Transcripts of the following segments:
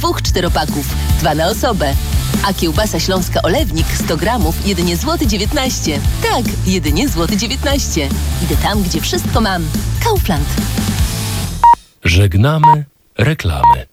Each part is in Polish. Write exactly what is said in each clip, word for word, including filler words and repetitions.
dwóch czteropaków, dwa na osobę. A kiełbasa śląska Olewnik sto gramów jedynie złoty dziewiętnaście. Tak, jedynie złoty dziewiętnaście. Idę tam, gdzie wszystko mam. Kaufland. Żegnamy reklamy.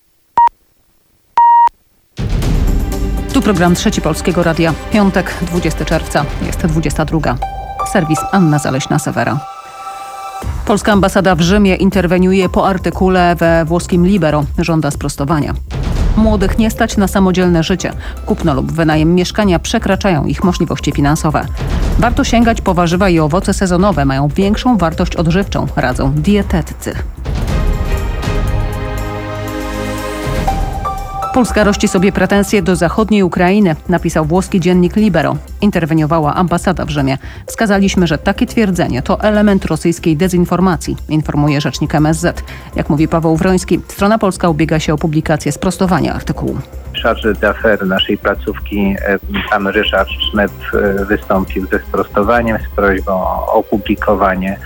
Tu program Trzeci Polskiego Radia. Piątek, dwudziestego czerwca, jest dwudziesta druga. Serwis Anna Zaleśna-Sewera. Polska ambasada w Rzymie interweniuje po artykule we włoskim Libero. Żąda sprostowania. Młodych nie stać na samodzielne życie. Kupno lub wynajem mieszkania przekraczają ich możliwości finansowe. Warto sięgać po warzywa i owoce sezonowe. Mają większą wartość odżywczą, radzą dietetycy. Polska rości sobie pretensje do zachodniej Ukrainy, napisał włoski dziennik Libero. Interweniowała ambasada w Rzymie. Wskazaliśmy, że takie twierdzenie to element rosyjskiej dezinformacji, informuje rzecznik M S Z. Jak mówi Paweł Wroński, strona polska ubiega się o publikację sprostowania artykułu. Charge d'affaires naszej placówki, pan Ryszard Szmet, wystąpił ze sprostowaniem z prośbą o opublikowanie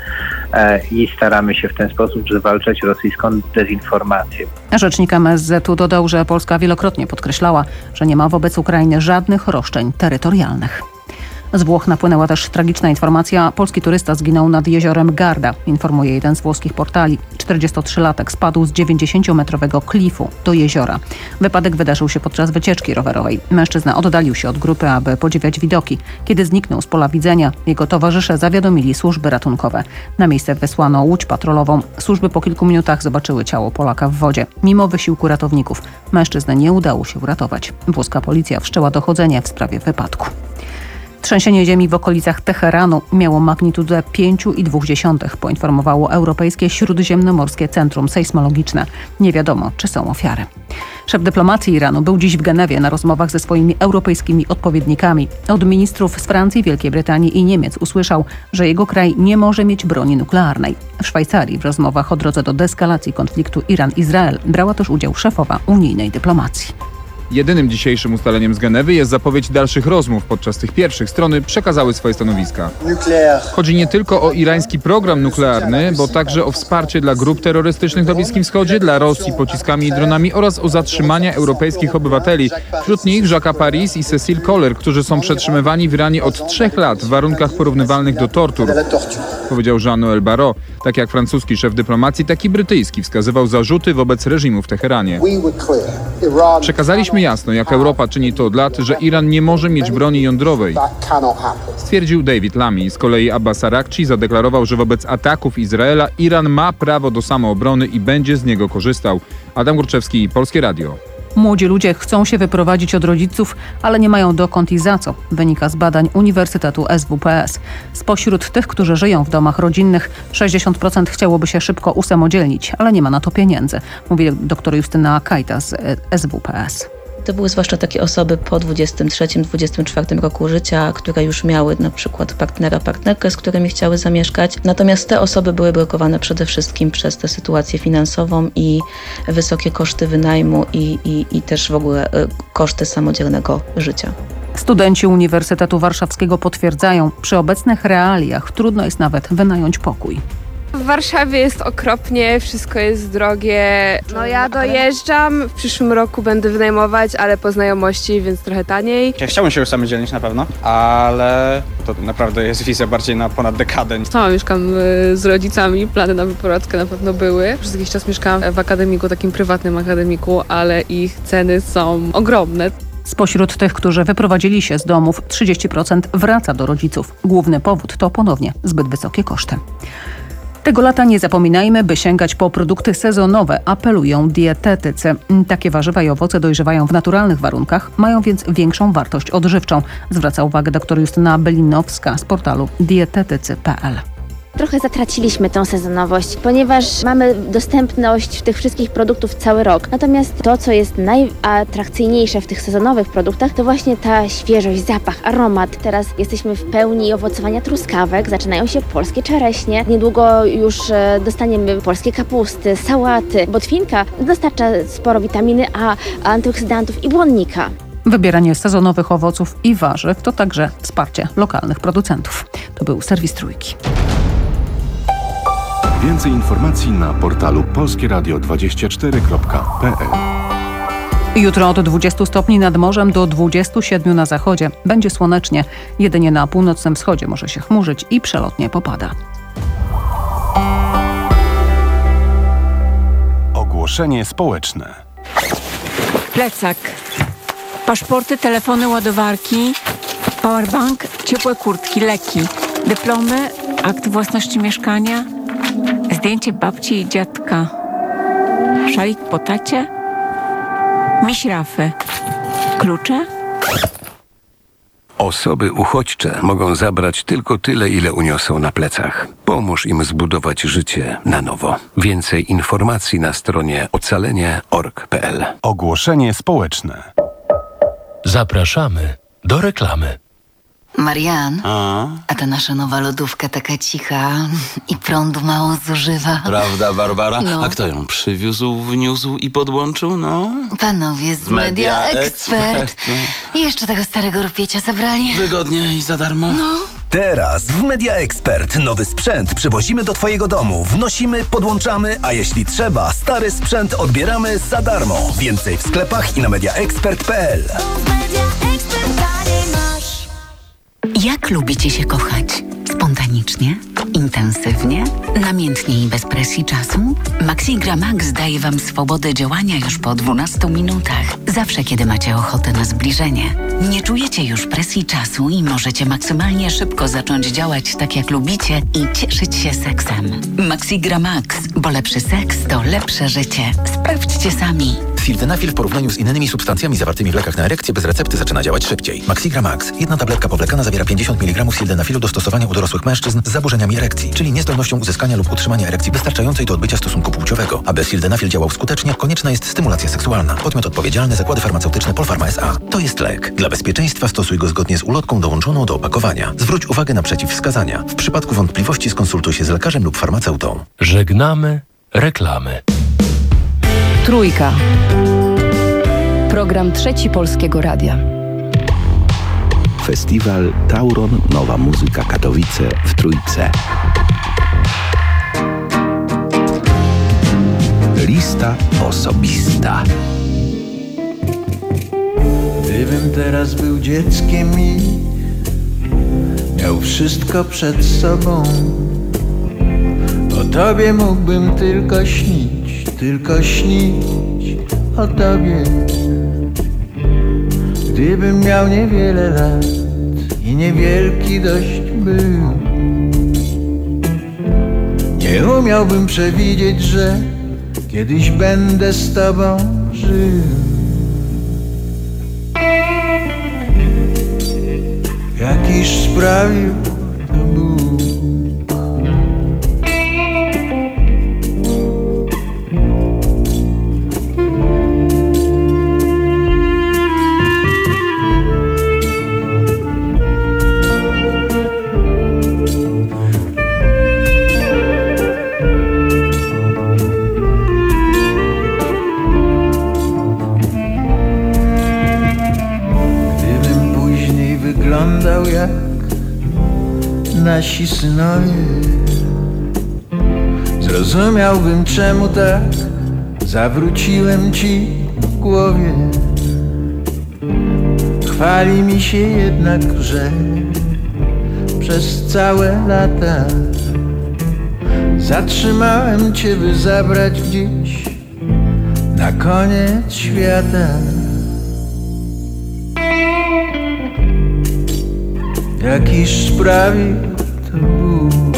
i staramy się w ten sposób zwalczać rosyjską dezinformację. Rzecznik M S Z-u dodał, że Polska wielokrotnie podkreślała, że nie ma wobec Ukrainy żadnych roszczeń terytorialnych. Z Włoch napłynęła też tragiczna informacja. Polski turysta zginął nad jeziorem Garda, informuje jeden z włoskich portali. czterdziestotrzylatek spadł z dziewięćdziesięciometrowego klifu do jeziora. Wypadek wydarzył się podczas wycieczki rowerowej. Mężczyzna oddalił się od grupy, aby podziwiać widoki. Kiedy zniknął z pola widzenia, jego towarzysze zawiadomili służby ratunkowe. Na miejsce wysłano łódź patrolową. Służby po kilku minutach zobaczyły ciało Polaka w wodzie. Mimo wysiłku ratowników mężczyznę nie udało się uratować. Włoska policja wszczęła dochodzenie w sprawie wypadku. Trzęsienie ziemi w okolicach Teheranu miało magnitudę pięć i dwie dziesiątych, poinformowało Europejskie Śródziemnomorskie Centrum Sejsmologiczne. Nie wiadomo, czy są ofiary. Szef dyplomacji Iranu był dziś w Genewie na rozmowach ze swoimi europejskimi odpowiednikami. Od ministrów z Francji, Wielkiej Brytanii i Niemiec usłyszał, że jego kraj nie może mieć broni nuklearnej. W Szwajcarii w rozmowach o drodze do deeskalacji konfliktu Iran-Izrael brała też udział szefowa unijnej dyplomacji. Jedynym dzisiejszym ustaleniem z Genewy jest zapowiedź dalszych rozmów. Podczas tych pierwszych strony przekazały swoje stanowiska. Chodzi nie tylko o irański program nuklearny, bo także o wsparcie dla grup terrorystycznych na Bliskim Wschodzie, dla Rosji pociskami i dronami oraz o zatrzymania europejskich obywateli. Wśród nich Jacques'a Paris i Cécile Kohler, którzy są przetrzymywani w Iranie od trzech lat w warunkach porównywalnych do tortur, powiedział Jean-Noël Barrot. Tak jak francuski szef dyplomacji, tak i brytyjski wskazywał zarzuty wobec reżimu w Teheranie. Przekazaliśmy jasno, jak Europa czyni to od lat, że Iran nie może mieć broni jądrowej, stwierdził David Lammy. Z kolei Abbas Araghchi zadeklarował, że wobec ataków Izraela Iran ma prawo do samoobrony i będzie z niego korzystał. Adam Górczewski, Polskie Radio. Młodzi ludzie chcą się wyprowadzić od rodziców, ale nie mają dokąd i za co. Wynika z badań Uniwersytetu S W P S. Spośród tych, którzy żyją w domach rodzinnych, sześćdziesiąt procent chciałoby się szybko usamodzielnić, ale nie ma na to pieniędzy, mówi dr Justyna Kajta z S W P S. To były zwłaszcza takie osoby po dwudziestym trzecim dwudziestym czwartym roku życia, które już miały na przykład partnera, partnerkę, z którymi chciały zamieszkać. Natomiast te osoby były blokowane przede wszystkim przez tę sytuację finansową i wysokie koszty wynajmu i, i, i też w ogóle koszty samodzielnego życia. Studenci Uniwersytetu Warszawskiego potwierdzają, przy obecnych realiach trudno jest nawet wynająć pokój. W Warszawie jest okropnie, wszystko jest drogie. No ja dojeżdżam, w przyszłym roku będę wynajmować, ale po znajomości, więc trochę taniej. Ja chciałbym się usamodzielnić na pewno, ale to naprawdę jest wizja bardziej na ponad dekadę. Sama mieszkam z rodzicami, plany na wyprowadzkę na pewno były. Przez jakiś czas mieszkałam w akademiku, takim prywatnym akademiku, ale ich ceny są ogromne. Spośród tych, którzy wyprowadzili się z domów, trzydzieści procent wraca do rodziców. Główny powód to ponownie zbyt wysokie koszty. Tego lata nie zapominajmy, by sięgać po produkty sezonowe, apelują dietetycy. Takie warzywa i owoce dojrzewają w naturalnych warunkach, mają więc większą wartość odżywczą. Zwraca uwagę dr Justyna Belinowska z portalu dietetycy kropka p l. Trochę zatraciliśmy tą sezonowość, ponieważ mamy dostępność tych wszystkich produktów cały rok. Natomiast to, co jest najatrakcyjniejsze w tych sezonowych produktach, to właśnie ta świeżość, zapach, aromat. Teraz jesteśmy w pełni owocowania truskawek, zaczynają się polskie czereśnie. Niedługo już dostaniemy polskie kapusty, sałaty. Botwinka dostarcza sporo witaminy A, antyoksydantów i błonnika. Wybieranie sezonowych owoców i warzyw to także wsparcie lokalnych producentów. To był serwis Trójki. Więcej informacji na portalu polskieradio dwadzieścia cztery kropka p l. Jutro od dwudziestu stopni nad morzem do dwudziestu siedmiu na zachodzie. Będzie słonecznie. Jedynie na północnym wschodzie może się chmurzyć i przelotnie popada. Ogłoszenie społeczne. Plecak, paszporty, telefony, ładowarki, powerbank, ciepłe kurtki, leki, dyplomy, akt własności mieszkania, zdjęcie babci i dziadka, szalik po tacie, miś Rafy, klucze. Osoby uchodźcze mogą zabrać tylko tyle, ile uniosą na plecach. Pomóż im zbudować życie na nowo. Więcej informacji na stronie ocalenie kropka org kropka p l. Ogłoszenie społeczne. Zapraszamy do reklamy. Marian, A? a ta nasza nowa lodówka taka cicha i prądu mało zużywa. Prawda, Barbara? No. A kto ją przywiózł, wniósł i podłączył, no? Panowie z Media Expert. I jeszcze tego starego rupiecie zabrali. Wygodnie i za darmo. No. Teraz w Media Expert nowy sprzęt przywozimy do Twojego domu. Wnosimy, podłączamy, a jeśli trzeba, stary sprzęt odbieramy za darmo. Więcej w sklepach i na media expert kropka p l. Jak lubicie się kochać? Spontanicznie? Intensywnie? Namiętnie i bez presji czasu? Maxigra Max daje Wam swobodę działania już po dwunastu minutach. Zawsze, kiedy macie ochotę na zbliżenie. Nie czujecie już presji czasu i możecie maksymalnie szybko zacząć działać tak, jak lubicie i cieszyć się seksem. Maxigra Max, bo lepszy seks to lepsze życie. Sprawdźcie sami. Sildenafil w porównaniu z innymi substancjami zawartymi w lekach na erekcję bez recepty zaczyna działać szybciej. Maxigra Max. Jedna tabletka powlekana zawiera pięćdziesiąt miligramów sildenafilu do stosowania u dorosłych mężczyzn z zaburzeniami erekcji, czyli niezdolnością uzyskania lub utrzymania erekcji wystarczającej do odbycia stosunku płciowego. Aby sildenafil działał skutecznie, konieczna jest stymulacja seksualna. Podmiot odpowiedzialny: Zakłady Farmaceutyczne Polpharma S A. To jest lek. Dla bezpieczeństwa stosuj go zgodnie z ulotką dołączoną do opakowania. Zwróć uwagę na przeciwwskazania. W przypadku wątpliwości skonsultuj się z lekarzem lub farmaceutą. Żegnamy reklamy. Trójka. Program Trzeci Polskiego Radia. Festiwal Tauron Nowa Muzyka Katowice w Trójce. Lista osobista. Gdybym teraz był dzieckiem i miał wszystko przed sobą, o Tobie mógłbym tylko śnić, tylko śnić o Tobie. Gdybym miał niewiele lat i niewielki dość był, nie umiałbym przewidzieć, że kiedyś będę z Tobą żył. Jakiż sprawił to Bóg. Wyglądał jak nasi synowie, zrozumiałbym, czemu tak zawróciłem Ci w głowie. Chwali mi się jednak, że przez całe lata zatrzymałem Cię, by zabrać gdzieś na koniec świata. Jakiż sprawił to Bóg.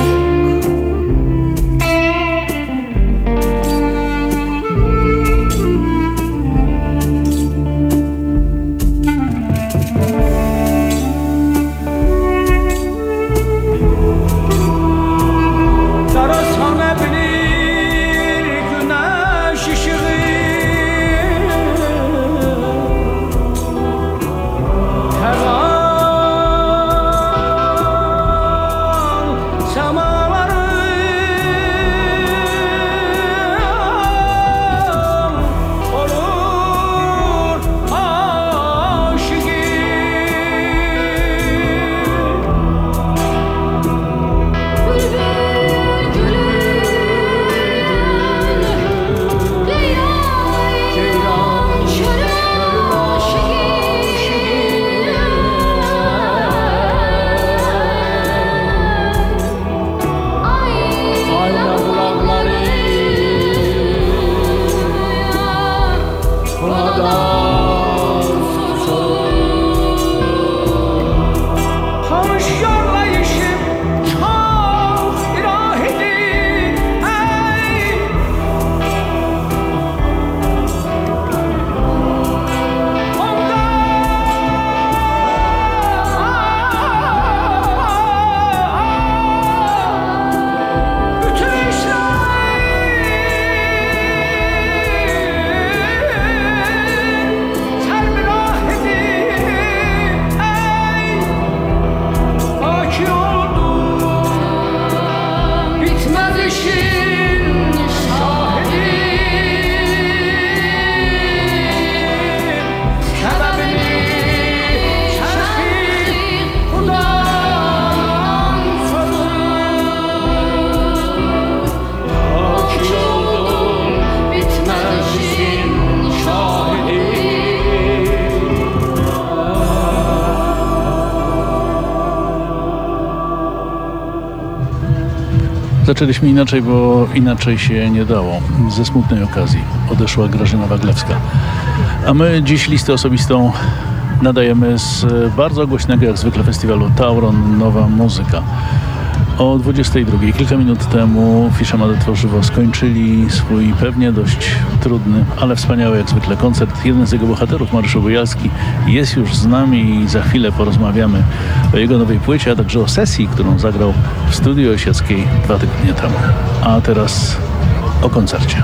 Zaczęliśmy inaczej, bo inaczej się nie dało. Ze smutnej okazji odeszła Grażyna Waglewska. A my dziś listę osobistą nadajemy z bardzo głośnego jak zwykle festiwalu Tauron Nowa Muzyka. O dwudziestej drugiej, kilka minut temu Fisza Made Tworzywo skończyli swój pewnie dość trudny, ale wspaniały jak zwykle koncert. Jeden z jego bohaterów, Mariusz Bojalski, jest już z nami i za chwilę porozmawiamy o jego nowej płycie, a także o sesji, którą zagrał w Studiu Osieckiej dwa tygodnie temu. A teraz o koncercie.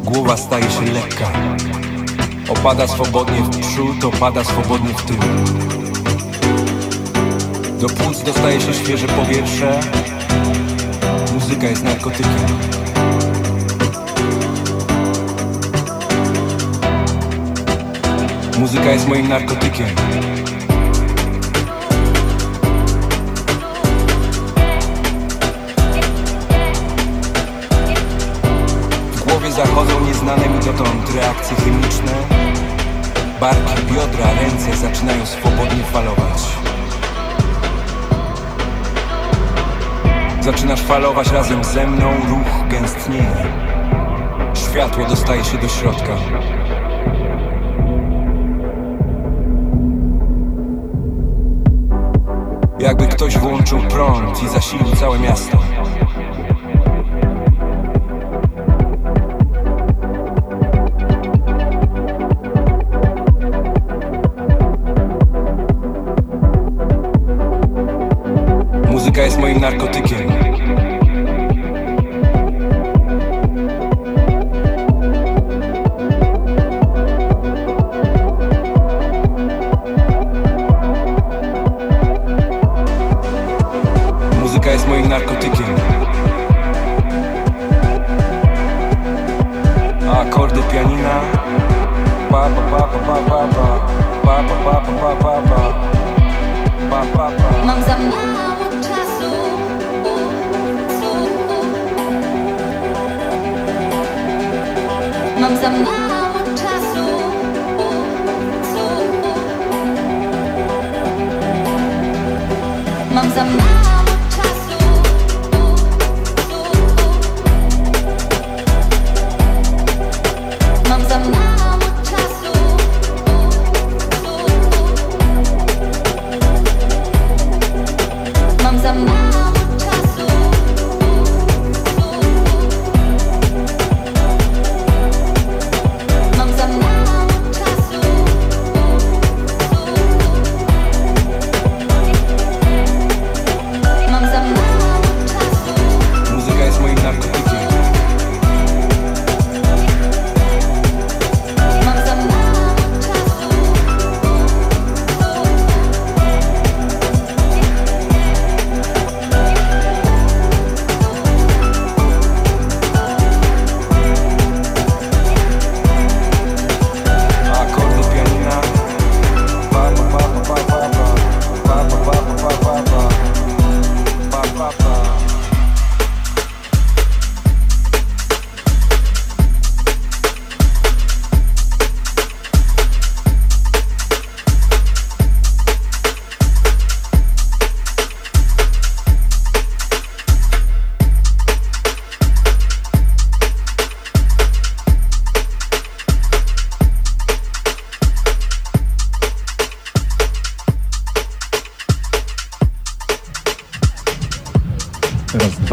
Głowa staje się lekka. Opada swobodnie w przód, opada swobodnie w tył. Do płuc dostaje się świeże powietrze. Muzyka jest narkotykiem. Muzyka jest moim narkotykiem. W głowie zachodzą nieznane mi dotąd reakcje chemiczne. Barki, biodra, ręce zaczynają swobodnie falować. Zaczynasz falować razem ze mną, ruch gęstnieje. Światło dostaje się do środka. Jakby ktoś włączył prąd i zasilił całe miasto. Muzyka jest moim narkotykiem. Muzyka jest moim narkotykiem. Akordy pianina. Pa pa pa pa pa pa pa pa pa pa pa pa pa pa pa. Mam za mało czasu. Mam za mało czasu. Mam za mało. Raz, dwa.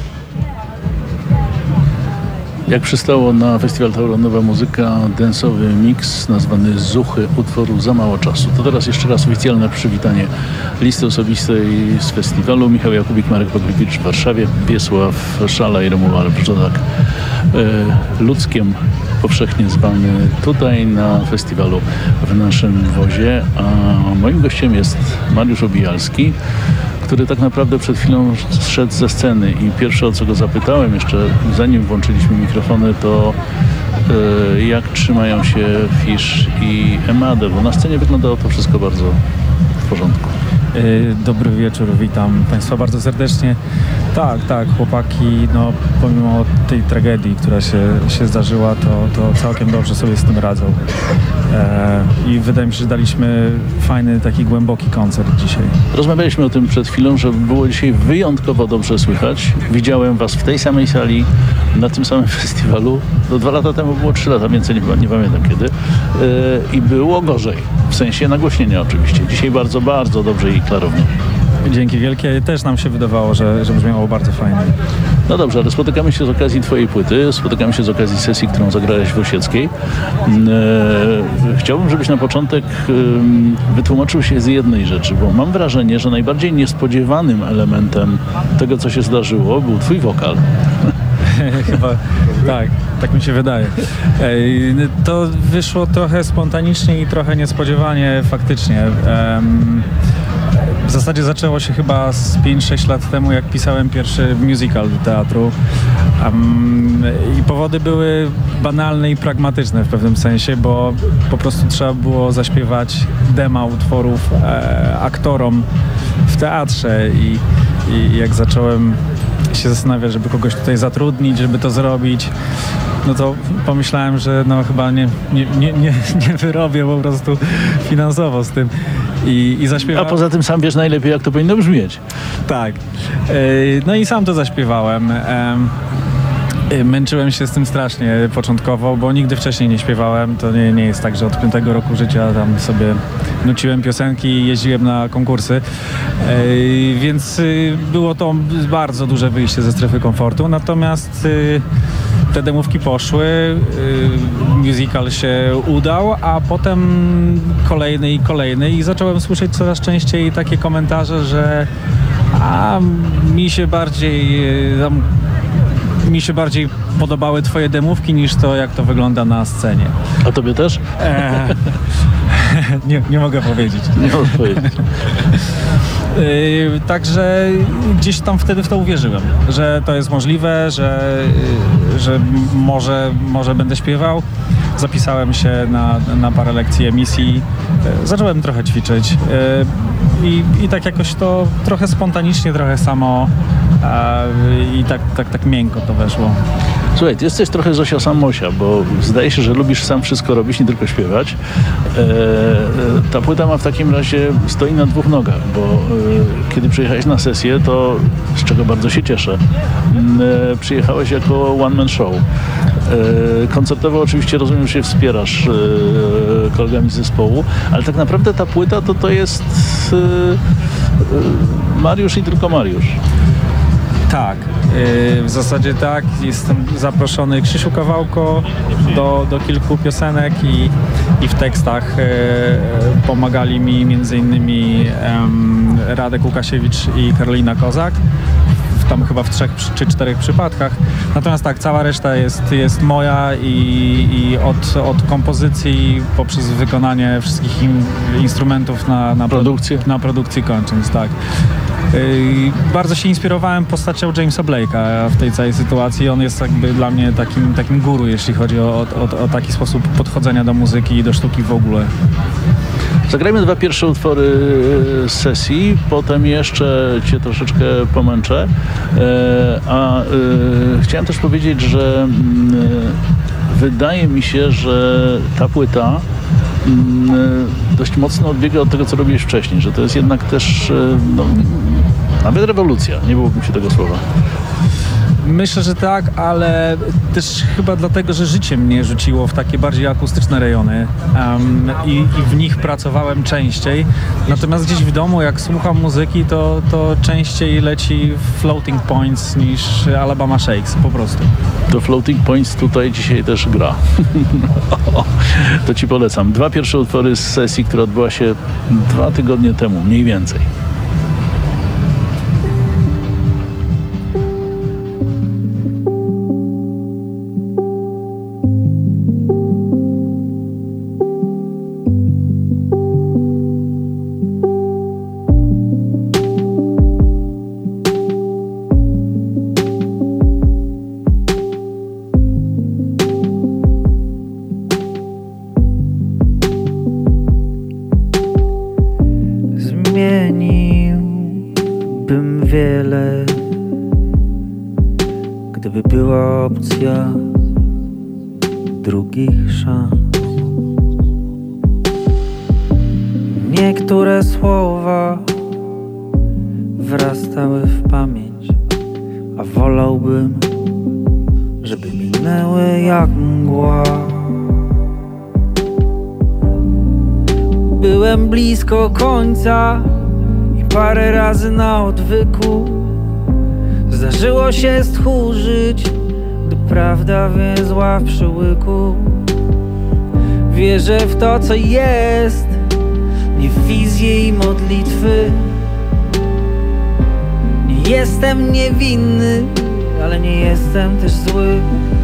Jak przystało na Festiwal Tauro Nowa Muzyka, densowy mix nazwany Zuchy utworu Za Mało Czasu. To teraz jeszcze raz oficjalne przywitanie listy osobistej z festiwalu. Michał Jakubik, Marek Pogrebicz w Warszawie, Wiesław Szala i Romuald Brzodak e, Ludzkiem, powszechnie zwany tutaj na festiwalu w naszym wozie. A moim gościem jest Mariusz Obijalski, który tak naprawdę przed chwilą zszedł ze sceny i pierwsze, o co go zapytałem jeszcze zanim włączyliśmy mikrofony, to yy, jak trzymają się Fish i Emader, bo na scenie wyglądało to wszystko bardzo w porządku. Dobry wieczór, witam Państwa bardzo serdecznie. Tak, tak, chłopaki, no pomimo tej tragedii, która się, się zdarzyła, to, to całkiem dobrze sobie z tym radzą. E, I wydaje mi się, że daliśmy fajny, taki głęboki koncert dzisiaj. Rozmawialiśmy o tym przed chwilą, że było dzisiaj wyjątkowo dobrze słychać. Widziałem Was w tej samej sali, na tym samym festiwalu. No, dwa lata temu było trzy lata, więcej nie, nie pamiętam kiedy. E, I było gorzej, w sensie nagłośnienia oczywiście. Dzisiaj bardzo, bardzo dobrze i klarownie. Dzięki wielkie. Też nam się wydawało, że, że brzmiało bardzo fajnie. No dobrze, ale spotykamy się z okazji Twojej płyty, spotykamy się z okazji sesji, którą zagrałeś w Osieckiej. E, chciałbym, żebyś na początek e, wytłumaczył się z jednej rzeczy, bo mam wrażenie, że najbardziej niespodziewanym elementem tego, co się zdarzyło, był Twój wokal. chyba tak, tak mi się wydaje. Ej, to wyszło trochę spontanicznie i trochę niespodziewanie faktycznie. Em, W zasadzie zaczęło się chyba z pięć sześć lat temu, jak pisałem pierwszy musical do teatru. Um, I powody były banalne i pragmatyczne w pewnym sensie, bo po prostu trzeba było zaśpiewać dema utworów e, aktorom w teatrze i, i jak zacząłem się zastanawiać, żeby kogoś tutaj zatrudnić, żeby to zrobić, no to pomyślałem, że no chyba nie, nie, nie, nie, nie wyrobię po prostu finansowo z tym. I, i zaśpiewałem. A poza tym sam wiesz najlepiej, jak to powinno brzmieć. Tak. No i sam to zaśpiewałem. Męczyłem się z tym strasznie początkowo, bo nigdy wcześniej nie śpiewałem. To nie, nie jest tak, że od piątego roku życia tam sobie nuciłem piosenki i jeździłem na konkursy. Więc było to bardzo duże wyjście ze strefy komfortu. Natomiast te demówki poszły, musical się udał, a potem kolejny i kolejny i zacząłem słyszeć coraz częściej takie komentarze, że a mi się bardziej tam, mi się bardziej podobały twoje demówki niż to, jak to wygląda na scenie. A tobie też? E, nie, nie mogę powiedzieć. Nie mogę powiedzieć. Yy, także gdzieś tam wtedy w to uwierzyłem, że to jest możliwe, że, yy, że może, może będę śpiewał. Zapisałem się na, na parę lekcji emisji, yy, zacząłem trochę ćwiczyć yy, i, i tak jakoś to trochę spontanicznie, trochę samo yy, i tak, tak, tak miękko to weszło. Słuchaj, ty jesteś trochę Zosia Samosia, bo zdaje się, że lubisz sam wszystko robić, nie tylko śpiewać. E, ta płyta ma w takim razie, stoi na dwóch nogach, bo e, kiedy przyjechałeś na sesję, to z czego bardzo się cieszę, e, przyjechałeś jako one-man show. E, koncertowo oczywiście rozumiem, że się wspierasz e, kolegami z zespołu, ale tak naprawdę ta płyta to to jest e, e, Mariusz i tylko Mariusz. Tak, w zasadzie tak. Jestem zaproszony Krzysiu Kawałko do, do kilku piosenek i, i w tekstach pomagali mi między innymi Radek Łukasiewicz i Karolina Kozak. Tam chyba w trzech czy czterech przypadkach. Natomiast tak, cała reszta jest, jest moja i, i od, od kompozycji poprzez wykonanie wszystkich in, instrumentów na, na produkcję, na produkcji kończąc, tak. Yy, bardzo się inspirowałem postacią Jamesa Blake'a w tej całej sytuacji. On jest jakby dla mnie takim, takim guru, jeśli chodzi o, o, o taki sposób podchodzenia do muzyki i do sztuki w ogóle. Zagrajmy dwa pierwsze utwory z sesji, potem jeszcze cię troszeczkę pomęczę. E, a e, chciałem też powiedzieć, że e, wydaje mi się, że ta płyta e, dość mocno odbiega od tego, co robiłeś wcześniej, że to jest jednak też e, no, nawet rewolucja, nie byłoby mi się tego słowa. Myślę, że tak, ale też chyba dlatego, że życie mnie rzuciło w takie bardziej akustyczne rejony um, i, i w nich pracowałem częściej. Natomiast gdzieś w domu, jak słucham muzyki, to, to częściej leci Floating Points niż Alabama Shakes, po prostu. To Floating Points tutaj dzisiaj też gra. To ci polecam. Dwa pierwsze utwory z sesji, która odbyła się dwa tygodnie temu, mniej więcej. Zmieniłbym wiele, gdyby była opcja drugich szans. Niektóre słowa wrastały w pamięć, a wolałbym, żeby minęły jak mgła. Byłem blisko końca i parę razy na odwyku zdarzyło się stchórzyć, gdy prawda więzła w przyłyku. Wierzę w to, co jest, nie w wizje i modlitwy. Nie jestem niewinny, ale nie jestem też zły.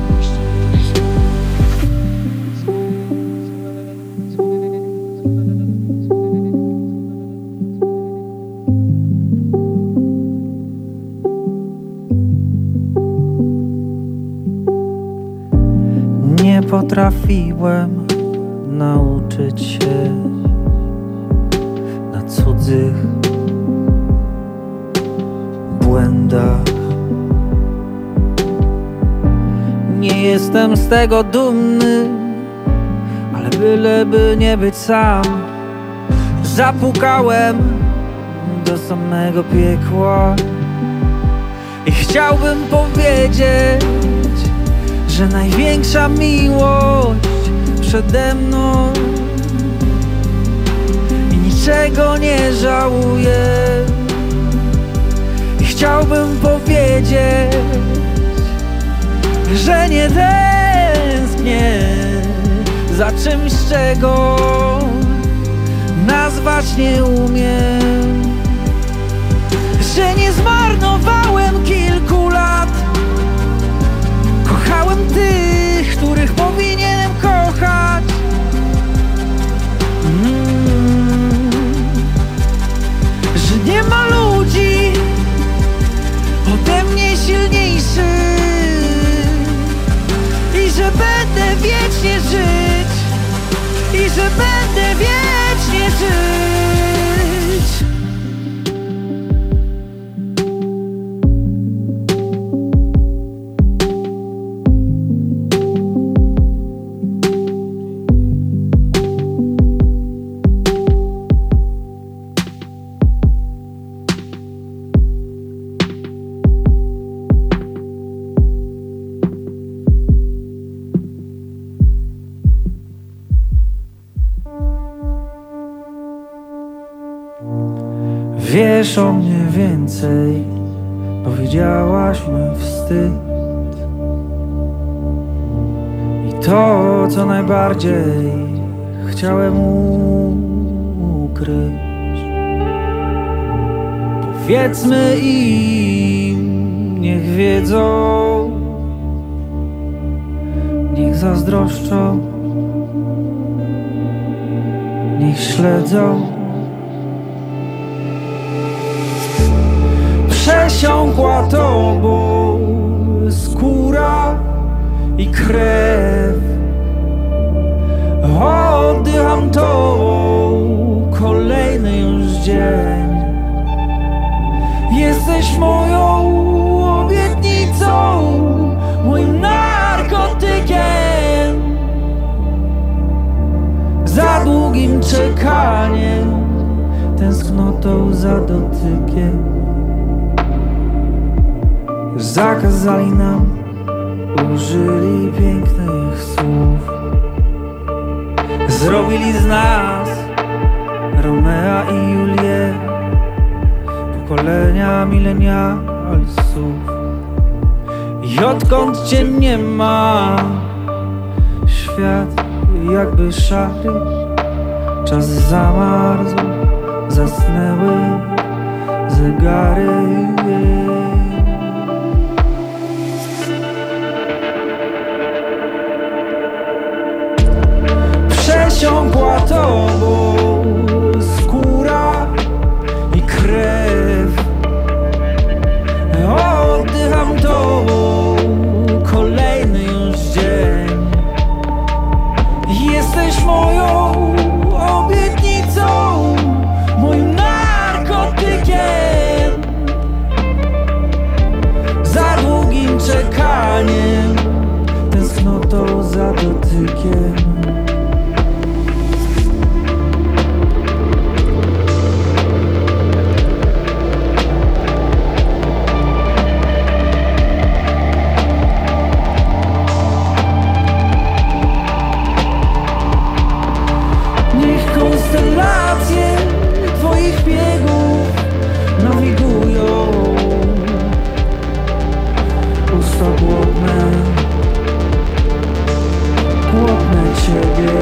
Nie potrafiłem nauczyć się na cudzych błędach. Nie jestem z tego dumny, ale byleby nie być sam. Zapukałem do samego piekła i chciałbym powiedzieć, że największa miłość przede mną i niczego nie żałuję. I chciałbym powiedzieć, że nie tęsknię za czymś, czego nazwać nie umiem. Że nie zmarnowałem kilku lat. Kochałem tych, których powinienem kochać. mm. Że nie ma ludzi ode mnie silniejszych i że będę wiecznie żyć, i że będę wiecznie żyć. Wiesz o mnie więcej, powiedziałaś mi wstyd. I to, co najbardziej chciałem ukryć. Powiedzmy im, niech wiedzą, niech zazdroszczą, niech śledzą. Przesiąkła tobą skóra i krew. Oddycham tobą kolejny już dzień. Jesteś moją obietnicą, moim narkotykiem. Za długim czekaniem, tęsknotą za dotykiem. Zakazali nam, użyli pięknych słów. Zrobili z nas Romea i Julię, pokolenia milenialsów. I odkąd cię nie ma, świat jakby szary. Czas zamarzł, zasnęły zegary. Przesiąkła tobą skóra i krew. Oddycham tobą kolejny już dzień. Jesteś moją obietnicą, moim narkotykiem. Za długim czekaniem, tęsknotą za dotykiem. Konstelacje twoich biegów nawigują. Usta głodne, głodne ciebie.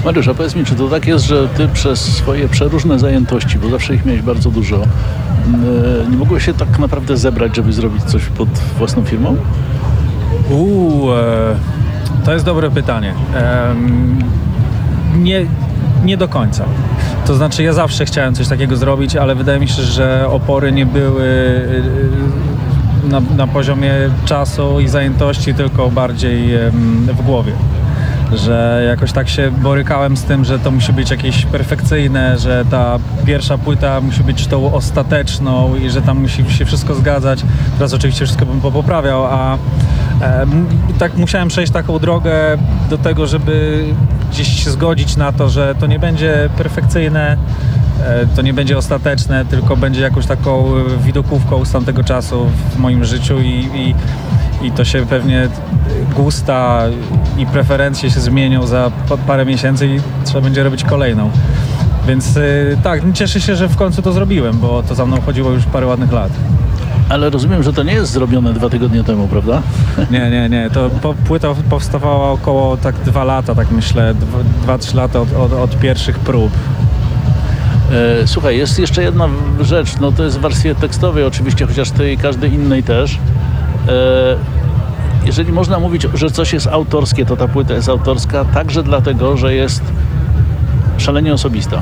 Mariusz, a powiedz mi, czy to tak jest, że ty przez swoje przeróżne zajętości, bo zawsze ich miałeś bardzo dużo, nie mogłeś się tak naprawdę zebrać, żeby zrobić coś pod własną firmą? Uuu, e, to jest dobre pytanie. E, nie, nie do końca. To znaczy ja zawsze chciałem coś takiego zrobić, ale wydaje mi się, że opory nie były na, na poziomie czasu i zajętości, tylko bardziej e, w głowie. Że jakoś tak się borykałem z tym, że to musi być jakieś perfekcyjne, że ta pierwsza płyta musi być tą ostateczną i że tam musi się wszystko zgadzać. Teraz oczywiście wszystko bym poprawiał, a e, tak musiałem przejść taką drogę do tego, żeby gdzieś się zgodzić na to, że to nie będzie perfekcyjne, e, to nie będzie ostateczne, tylko będzie jakąś taką widokówką z tamtego czasu w moim życiu i, i I to się pewnie gusta i preferencje się zmienią za parę miesięcy i trzeba będzie robić kolejną. Więc yy, tak, cieszę się, że w końcu to zrobiłem, bo to za mną chodziło już parę ładnych lat. Ale rozumiem, że to nie jest zrobione dwa tygodnie temu, prawda? Nie, nie, nie. To po, płyta powstawała około tak dwa lata, tak myślę, dwa, dwa trzy lata od, od, od pierwszych prób. E, słuchaj, jest jeszcze jedna rzecz, no to jest w warstwie tekstowej oczywiście, chociaż tej każdej innej też. E, jeżeli można mówić, że coś jest autorskie, to ta płyta jest autorska także dlatego, że jest szalenie osobista.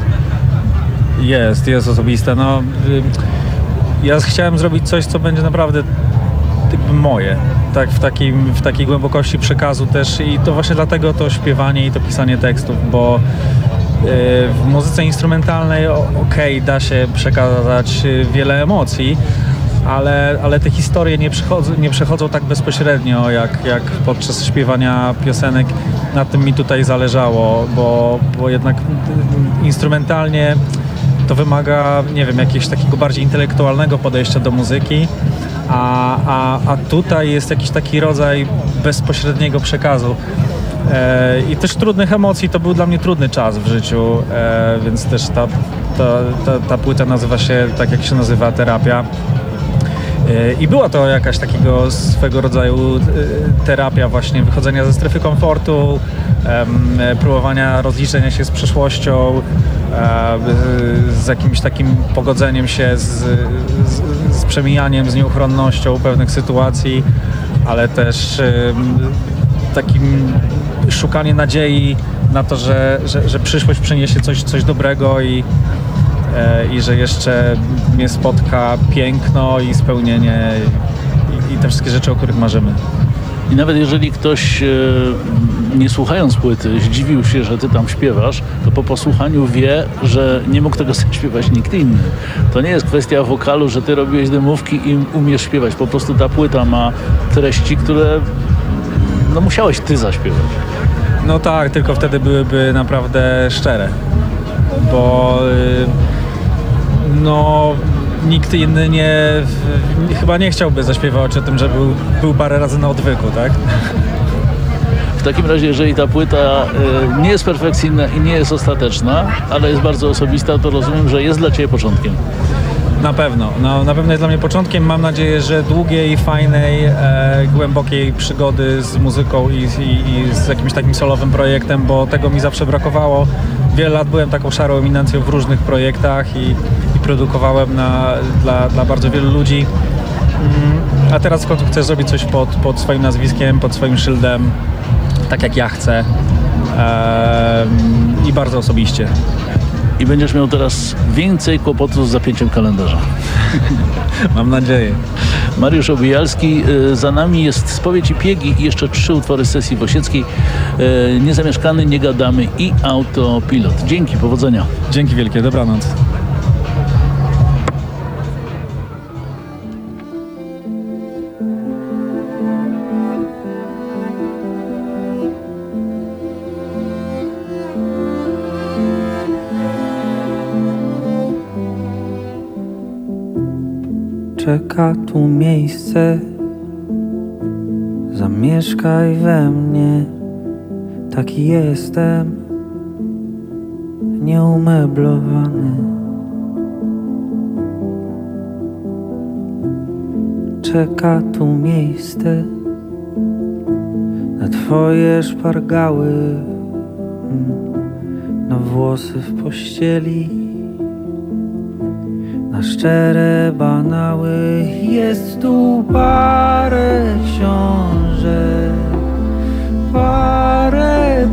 Jest, jest osobista. No, y, ja chciałem zrobić coś, co będzie naprawdę jakby moje, tak, w, takim, w takiej głębokości przekazu też i to właśnie dlatego to śpiewanie i to pisanie tekstów, bo y, w muzyce instrumentalnej okej, okay, da się przekazać wiele emocji, Ale, ale te historie nie przechodzą, nie przechodzą tak bezpośrednio jak, jak podczas śpiewania piosenek. Na tym mi tutaj zależało, bo, bo jednak instrumentalnie to wymaga, nie wiem, jakiegoś takiego bardziej intelektualnego podejścia do muzyki, a, a, a tutaj jest jakiś taki rodzaj bezpośredniego przekazu. E, I też trudnych emocji, to był dla mnie trudny czas w życiu, e, więc też ta, ta, ta, ta płyta nazywa się tak, jak się nazywa, Terapia. I była to jakaś takiego swego rodzaju terapia właśnie wychodzenia ze strefy komfortu, próbowania rozliczenia się z przeszłością, z jakimś takim pogodzeniem się z, z, z przemijaniem, z nieuchronnością pewnych sytuacji, ale też takim szukanie nadziei na to, że, że, że przyszłość przyniesie coś, coś dobrego i i że jeszcze mnie spotka piękno i spełnienie i, i te wszystkie rzeczy, o których marzymy. I nawet jeżeli ktoś, nie słuchając płyty, zdziwił się, że ty tam śpiewasz, to po posłuchaniu wie, że nie mógł tego śpiewać nikt inny. To nie jest kwestia wokalu, że ty robiłeś dymówki i umiesz śpiewać. Po prostu ta płyta ma treści, które no, musiałeś ty zaśpiewać. No tak, tylko wtedy byłyby naprawdę szczere, bo no nikt inny nie, chyba nie chciałby zaśpiewać o tym, że był, był parę razy na odwyku, tak? W takim razie, jeżeli ta płyta y, nie jest perfekcyjna i nie jest ostateczna, ale jest bardzo osobista, to rozumiem, że jest dla ciebie początkiem. Na pewno. No, na pewno jest dla mnie początkiem. Mam nadzieję, że długiej, fajnej, e, głębokiej przygody z muzyką i, i, i z jakimś takim solowym projektem, bo tego mi zawsze brakowało. Wiele lat byłem taką szarą eminencją w różnych projektach i, i produkowałem na, dla, dla bardzo wielu ludzi. Mm, a teraz w końcu chcę zrobić coś pod, pod swoim nazwiskiem, pod swoim szyldem, tak jak ja chcę e, i bardzo osobiście. I będziesz miał teraz więcej kłopotów z zapięciem kalendarza. Mam nadzieję. Mariusz Obijalski, za nami jest Spowiedź i Piegi i jeszcze trzy utwory z sesji Wosieckiej. Niezamieszkany, Nie gadamy i Autopilot. Dzięki, powodzenia. Dzięki wielkie, dobranoc. Czeka tu miejsce, zamieszkaj we mnie, taki jestem, nieumeblowany. Czeka tu miejsce na twoje szpargały. na włosy w pościeli, na szczere banały. Jest tu parę książek, parę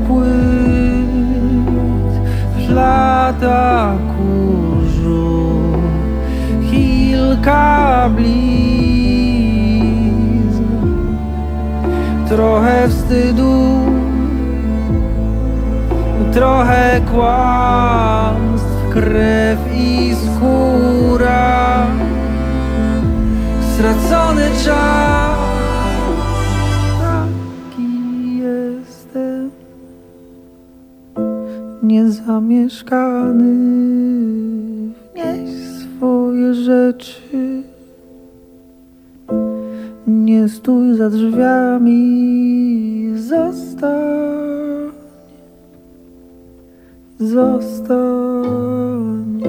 płyt, flata kurzu, kilka blizn, trochę wstydu, trochę kłamstw, krew i skóra, stracony czas. Taki jestem, niezamieszkany. Wnieś swoje rzeczy, nie stój za drzwiami, zostań. Zostań.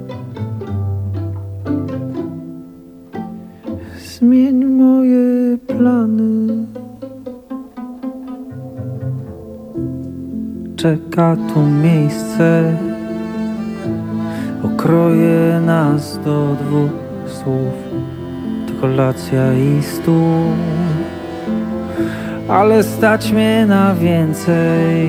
Zmień moje plany. Czeka tu miejsce, okroję nas do dwóch słów. To kolacja i stół, ale stać mnie na więcej.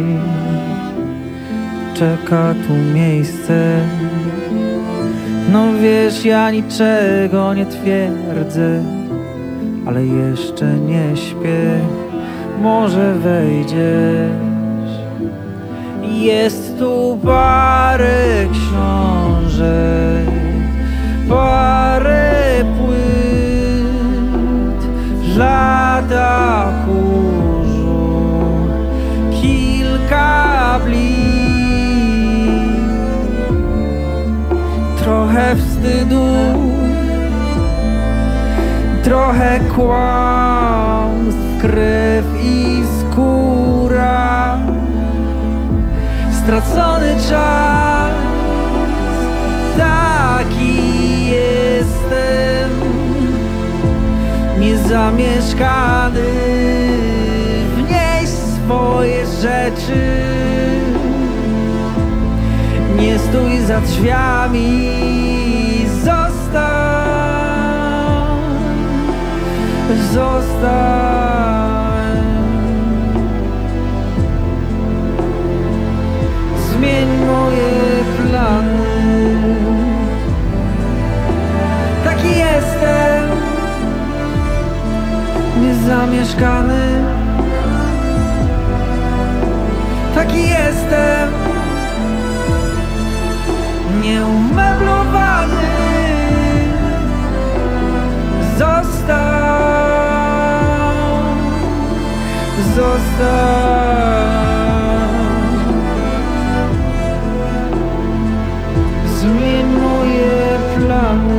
Czeka tu miejsce. No wiesz, ja niczego nie twierdzę, ale jeszcze nie śpię. Może wejdziesz. Jest tu parę książek, parę płyt, lata kurzu, kilka blizn, trochę wstydu, trochę kłamstw, krew i skóra, stracony czas. Taki jestem, niezamieszkany. Wnieś swoje rzeczy, nie stój za drzwiami, zostań, zostań. Zmień moje plany. Taki jestem, niezamieszkany. Taki jestem, nieumeblowany. Zostań, zostań. Zmień moje plany.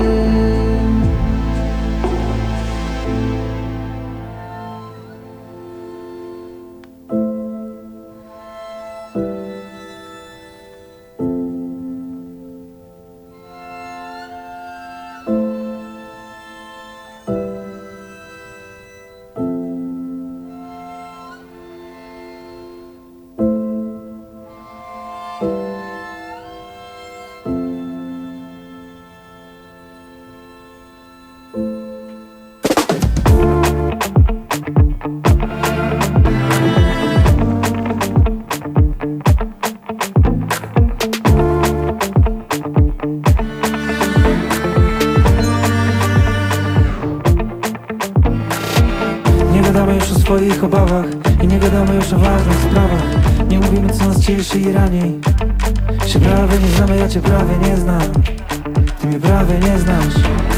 Swoich obawach i nie gadamy już o ważnych sprawach. Nie mówimy, co nas cieszy i raniej. Się prawie nie znamy, ja cię prawie nie znam. Ty mnie prawie nie znasz.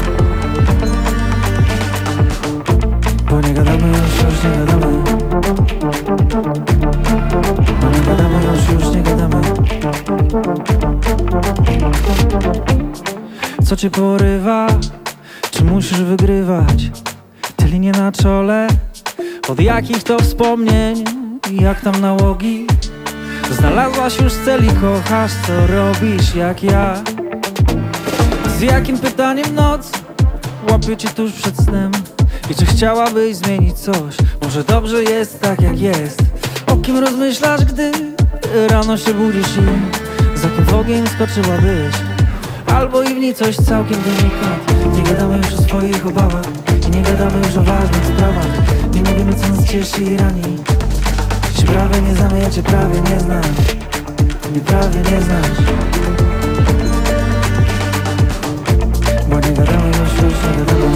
Bo nie gadamy już, już nie gadamy. Bo nie gadamy już, już nie gadamy. Co cię porywa? Czy musisz wygrywać? Te linie na czole, od jakich to wspomnień i jak tam nałogi? Znalazłaś już cel i kochasz, co robisz jak ja. Z jakim pytaniem noc łapie cię tuż przed snem? I czy chciałabyś zmienić coś? Może dobrze jest tak jak jest? O kim rozmyślasz, gdy rano się budzisz i za kim w ogień skoczyłabyś. Albo i w nicość całkiem donikąd. Nie gadamy już o swoich obawach i nie gadamy już o ważnych sprawach. Nie mówimy co nas cieszy i rani. Cię prawie nie znamy, ja cię prawie nie znam. Mnie prawie nie znasz. Bo nie gadamy już, już nie gadamy.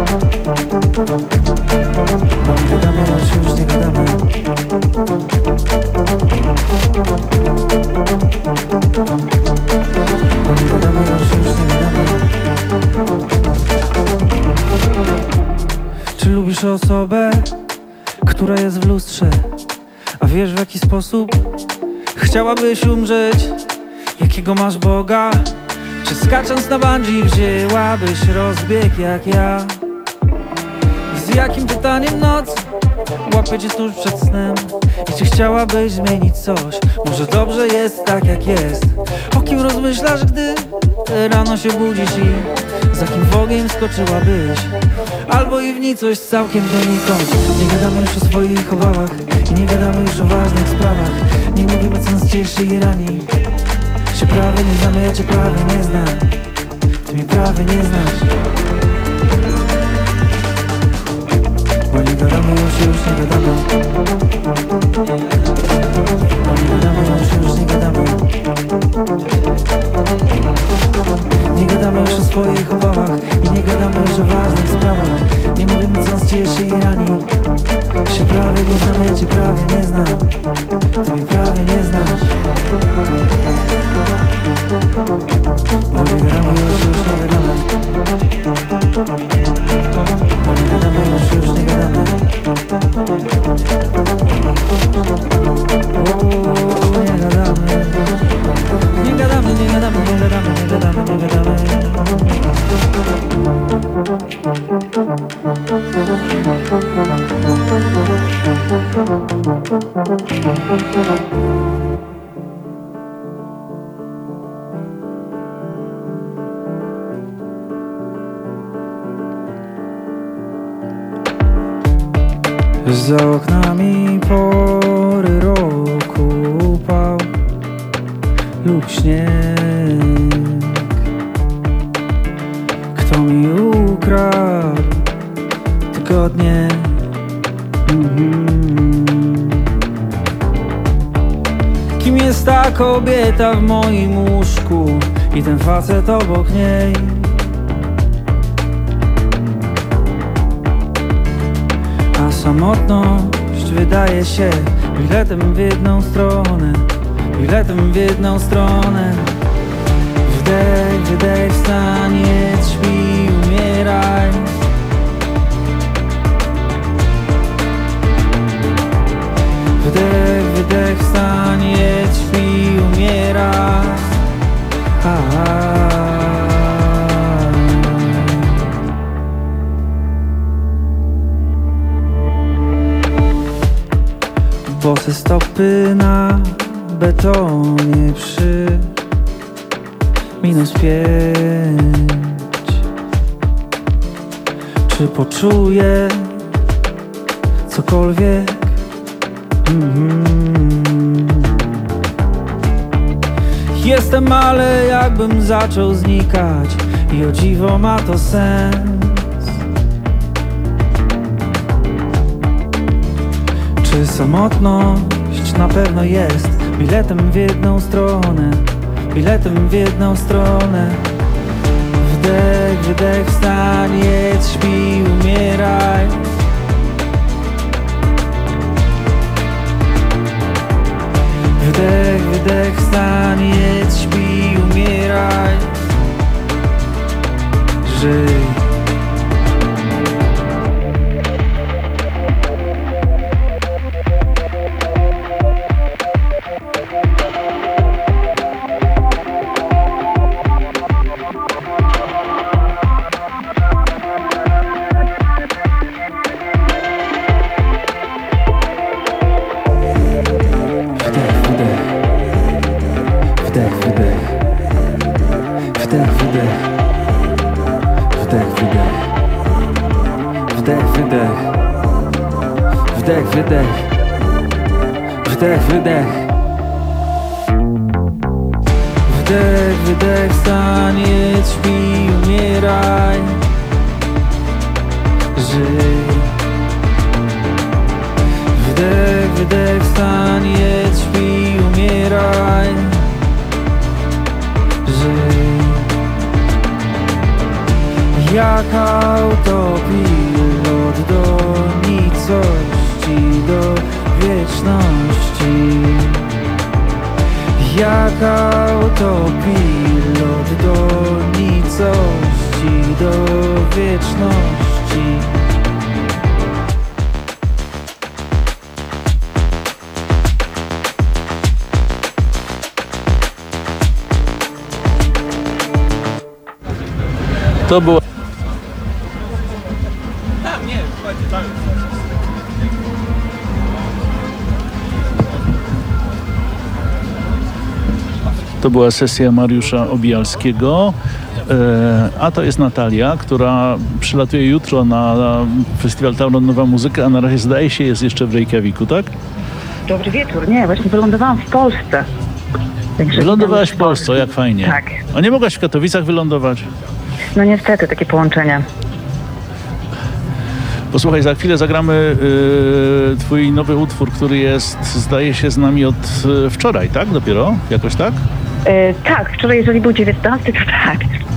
Bo nie gadamy już, już nie gadamy. Bo nie gadamy już, już nie gadamy. Czy lubisz osobę, która jest w lustrze, a wiesz w jaki sposób chciałabyś umrzeć? Jakiego masz Boga? Czy skacząc na bungee wzięłabyś rozbieg jak ja? Z jakim pytaniem noc łapie cię tuż przed snem? I czy chciałabyś zmienić coś? Może dobrze jest tak jak jest? O kim rozmyślasz, gdy rano się budzisz i za kim w ogień skoczyłabyś? Albo i w nicość całkiem donikąd. Nie gadamy już o swoich obawach i nie gadamy już o ważnych sprawach. Nie mówimy co nas cieszy i rani. Się prawie nie znamy, ja cię prawie nie znam. Ty mnie prawie nie znasz. Bo nie gadamy już, już nie gadamy. Bo nie gadamy już, już nie gadamy. Nie gadamy już o swoich obawach i nie gadamy już o ważnych sprawach. Nie mówimy co nas cieszy i rani. Się prawie nie znamy, ja cię prawie nie znam. Ty mnie prawie nie znasz. Bo nie gadamy już, już nie gadamy. Bo nie gadamy już, już nie gadamy. O, nie gadamy. Nie gadamy, nie gadamy, nie gadamy, nie gadamy, nie gadamy. Za oknami pory roku upał lub śnieg. Kto mi ukradł tygodnie? Mm-hmm. Kim jest ta kobieta w moim łóżku i ten facet obok niej? A samotność wydaje się biletem w jedną stronę, biletem w jedną stronę. Wdech, wydech, wstań, jedz, śpi, umieraj. Wdech, wydech, wstań, jedz, śpi, umieraj. A-a. Bose stopy na betonie przy minus pięć. Czy poczuję cokolwiek? Mm-hmm. Jestem, ale jakbym zaczął znikać i o dziwo ma to sens. Czy samotność na pewno jest biletem w jedną stronę, biletem w jedną stronę. Wdech, wydech, wstań, jedz, śpi, umieraj. Wdech, wydech, wstań, jedz, śpi, umieraj. Żyj. Wdech, wydech. Wdech, wydech. Wdech, wydech, staniec, śpi, umieraj, żyj. Wdech, wydech, staniec, śpi, umieraj, żyj. Jak autopilot do nicości, do wieczności. Jak autopilot do nicości, do wieczności. To było... To była sesja Mariusza Obijalskiego, e, a to jest Natalia, która przylatuje jutro na Festiwal Tauron Nowa Muzyka, a na razie zdaje się jest jeszcze w Reykjaviku, tak? Dobry wieczór, nie, właśnie wylądowałam w Polsce. Także Wylądowałaś w Polsce, jak fajnie. Tak. A nie mogłaś w Katowicach wylądować? No niestety, takie połączenie. Posłuchaj, za chwilę zagramy y, twój nowy utwór, który jest, zdaje się, z nami od y, wczoraj, tak? Dopiero? Jakoś tak? E, tak, wczoraj jeżeli był dziewiętnasty, to tak.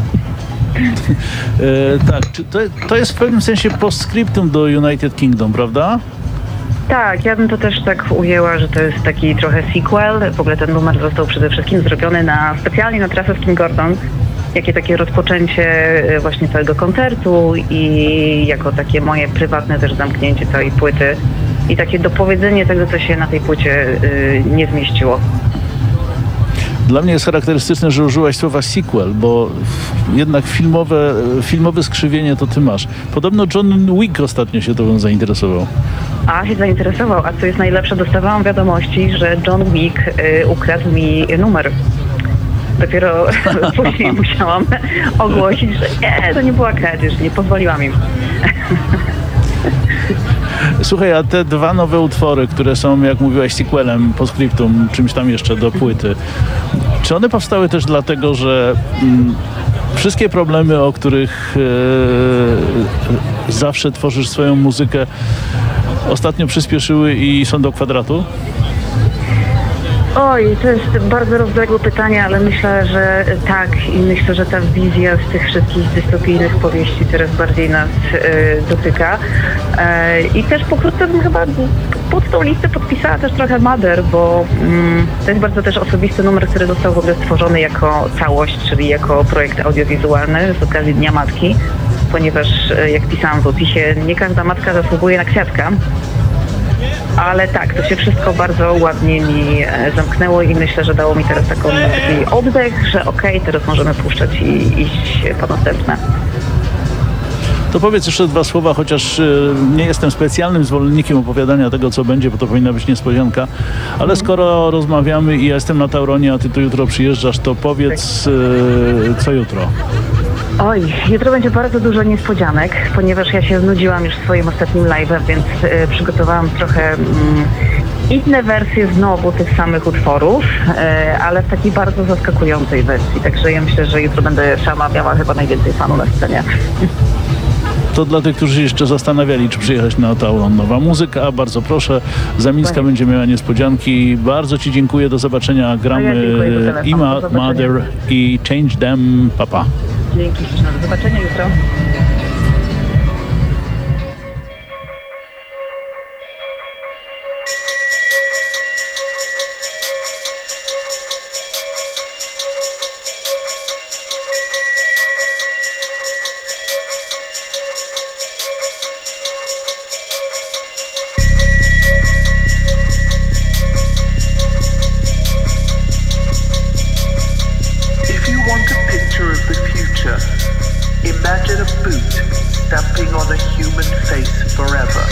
e, tak, czy to, to jest w pewnym sensie postscriptum do United Kingdom, prawda? Tak, ja bym to też tak ujęła, że to jest taki trochę sequel. W ogóle ten numer został przede wszystkim zrobiony na, specjalnie na trasę z Kim Gordon. Jakie takie rozpoczęcie właśnie całego koncertu i jako takie moje prywatne też zamknięcie całej płyty i takie dopowiedzenie tego, co się na tej płycie y, nie zmieściło. Dla mnie jest charakterystyczne, że użyłaś słowa sequel, bo jednak filmowe, filmowe skrzywienie to ty masz. Podobno John Wick ostatnio się tobą zainteresował. A, się zainteresował, a co jest najlepsze, dostawałam wiadomości, że John Wick y, ukradł mi numer. Dopiero później musiałam ogłosić, że nie, to nie była kradzież, nie pozwoliłam im. Słuchaj, a te dwa nowe utwory, które są, jak mówiłaś, sequelem, postscriptum, czymś tam jeszcze do płyty, czy one powstały też dlatego, że mm, wszystkie problemy, o których e, zawsze tworzysz swoją muzykę, ostatnio przyspieszyły i są do kwadratu? Oj, to jest bardzo rozległe pytanie, ale myślę, że tak i myślę, że ta wizja z tych wszystkich dystopijnych powieści coraz bardziej nas y, dotyka. E, I też pokrótce bym chyba pod tą listę podpisała też trochę Mother, bo mm, to jest bardzo też osobisty numer, który został w ogóle stworzony jako całość, czyli jako projekt audiowizualny z okazji Dnia Matki, ponieważ jak pisałam w opisie, nie każda matka zasługuje na kwiatka. Ale tak, to się wszystko bardzo ładnie mi zamknęło i myślę, że dało mi teraz taką, taki oddech, że okej, okay, teraz możemy puszczać i iść po następne. To powiedz jeszcze dwa słowa, chociaż y, nie jestem specjalnym zwolennikiem opowiadania tego, co będzie, bo to powinna być niespodzianka, ale skoro rozmawiamy i ja jestem na Tauronie, a ty tu jutro przyjeżdżasz, to powiedz, y, co jutro? Oj, jutro będzie bardzo dużo niespodzianek, ponieważ ja się znudziłam już swoim ostatnim live'em, więc y, przygotowałam trochę y, inne wersje znowu tych samych utworów, y, ale w takiej bardzo zaskakującej wersji. Także ja myślę, że jutro będę sama miała chyba najwięcej fanów na scenie. To dla tych, którzy się jeszcze zastanawiali, czy przyjechać na Tauron Nowa Muzyka, bardzo proszę. Zamińska będzie miała niespodzianki. Bardzo ci dziękuję, do zobaczenia. Gramy ja i Ma Mother i Change Them, papa. Dzięki, do zobaczenia jutro. Imagine a boot stamping on a human face forever.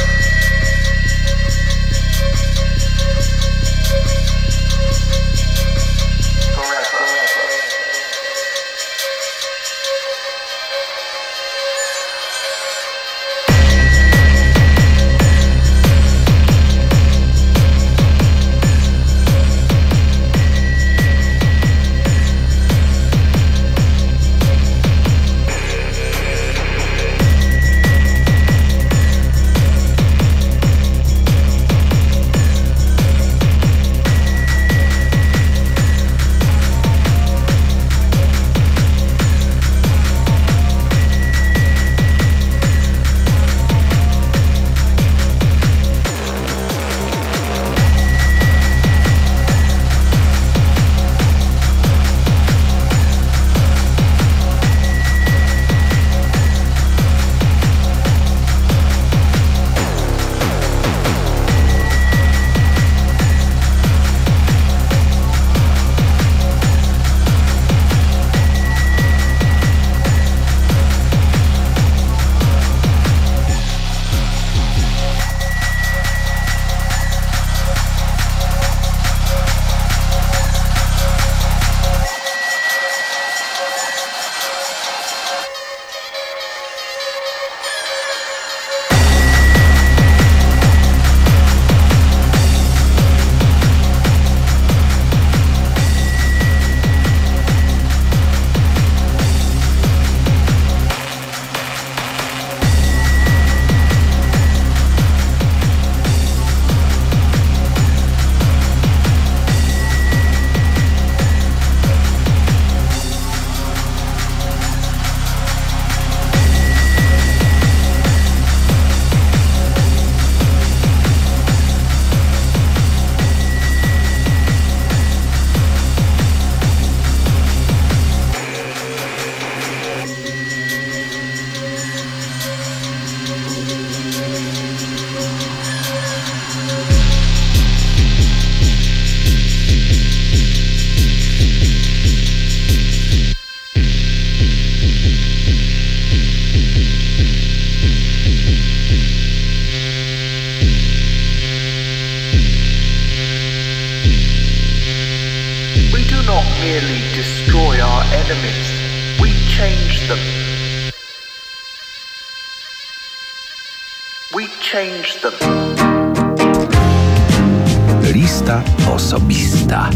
destroy our enemies. We change them. We change them. Lista osobista.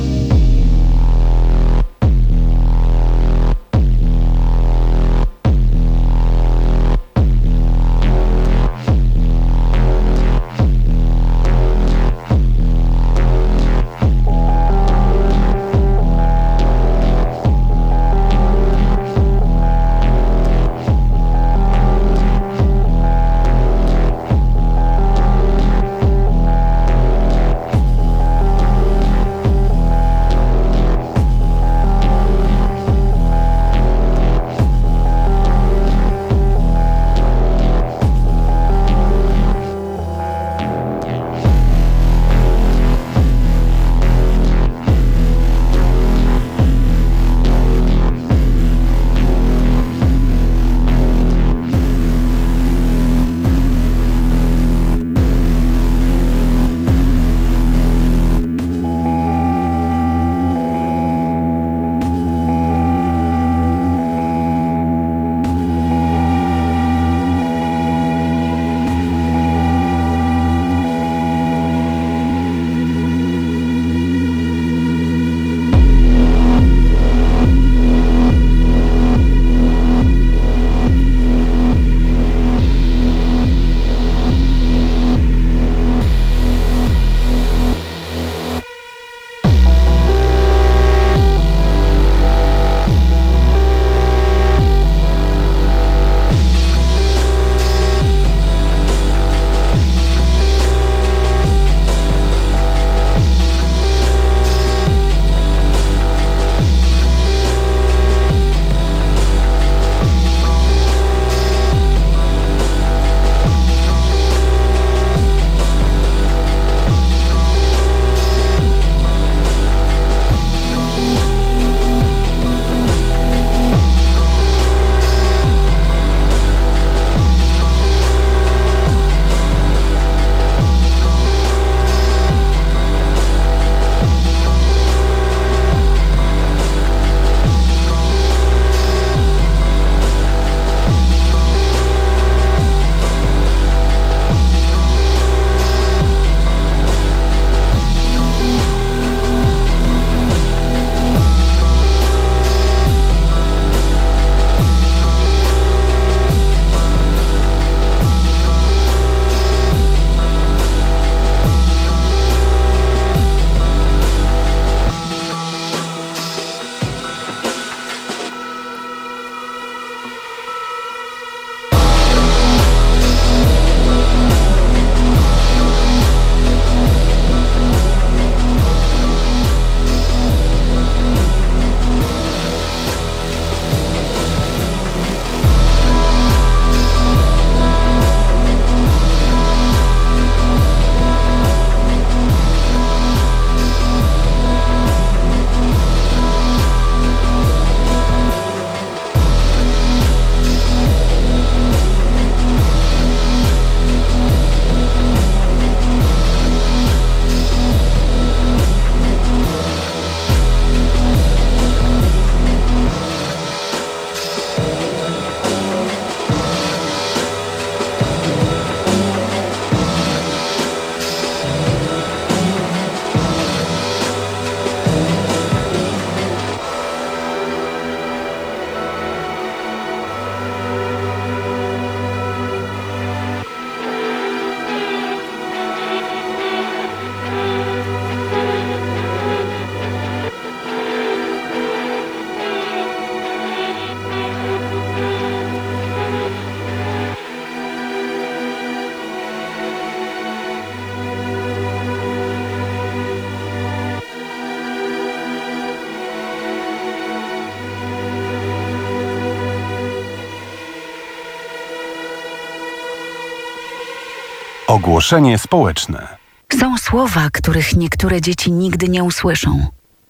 Ogłoszenie społeczne. Są słowa, których niektóre dzieci nigdy nie usłyszą.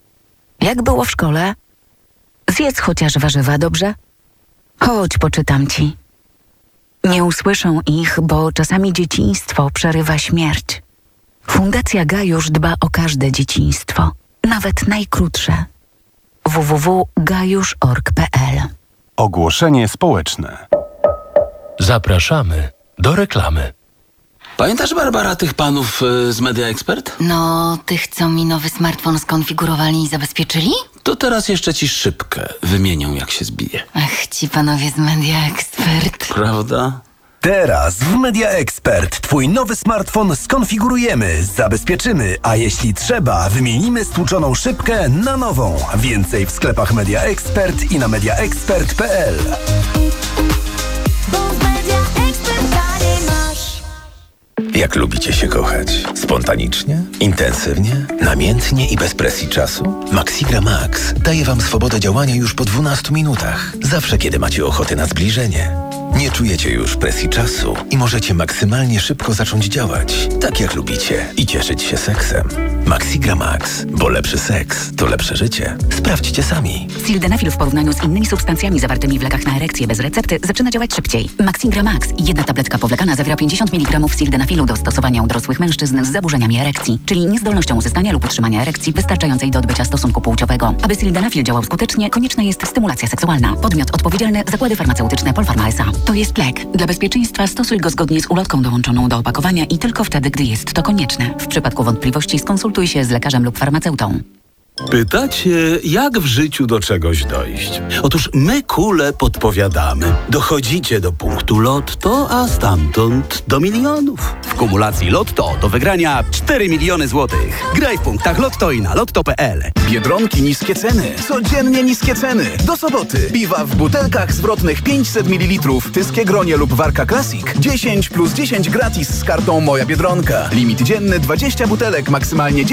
Jak było w szkole? Zjedz chociaż warzywa, dobrze? Chodź, poczytam ci. Nie usłyszą ich, bo czasami dzieciństwo przerywa śmierć. Fundacja Gajusz dba o każde dzieciństwo, nawet najkrótsze. w w w kropka gajusz kropka org kropka p l. Ogłoszenie społeczne. Zapraszamy do reklamy. Pamiętasz, Barbara, tych panów y, z Media Expert? No, tych, co mi nowy smartfon skonfigurowali i zabezpieczyli? To teraz jeszcze ci szybkę wymienią, jak się zbije. Ach, ci panowie z Media Expert. Prawda? Teraz w Media Expert Twój nowy smartfon skonfigurujemy, zabezpieczymy, a jeśli trzeba, wymienimy stłuczoną szybkę na nową. Więcej w sklepach Media Expert i na media expert kropka p l. Jak lubicie się kochać? Spontanicznie? Intensywnie? Namiętnie i bez presji czasu? Maxigra Max daje Wam swobodę działania już po dwunastu minutach. Zawsze, kiedy macie ochotę na zbliżenie. Nie czujecie już presji czasu i możecie maksymalnie szybko zacząć działać, tak jak lubicie, i cieszyć się seksem. Maxigra Max, bo lepszy seks to lepsze życie. Sprawdźcie sami. Sildenafil w porównaniu z innymi substancjami zawartymi w lekach na erekcję bez recepty zaczyna działać szybciej. Maxigra Max, jedna tabletka powlekana, zawiera pięćdziesiąt miligramów sildenafilu do stosowania u dorosłych mężczyzn z zaburzeniami erekcji, czyli niezdolnością uzyskania lub utrzymania erekcji wystarczającej do odbycia stosunku płciowego. Aby sildenafil działał skutecznie, konieczna jest stymulacja seksualna. Podmiot odpowiedzialny: Zakłady Farmaceutyczne Polpharma S A. To jest lek. Dla bezpieczeństwa stosuj go zgodnie z ulotką dołączoną do opakowania i tylko wtedy, gdy jest to konieczne. W przypadku wątpliwości skonsultuj się z lekarzem lub farmaceutą. Pytacie, jak w życiu do czegoś dojść? Otóż my kule podpowiadamy. Dochodzicie do punktu Lotto, a stamtąd do milionów. W kumulacji Lotto do wygrania cztery miliony złotych. Graj w punktach Lotto i na lotto kropka p l. Biedronki niskie ceny. Codziennie niskie ceny. Do soboty. Piwa w butelkach zwrotnych pięćset mililitrów. Tyskie Gronie lub Warka Classic. dziesięć plus dziesięć gratis z kartą Moja Biedronka. Limit dzienny dwadzieścia butelek, maksymalnie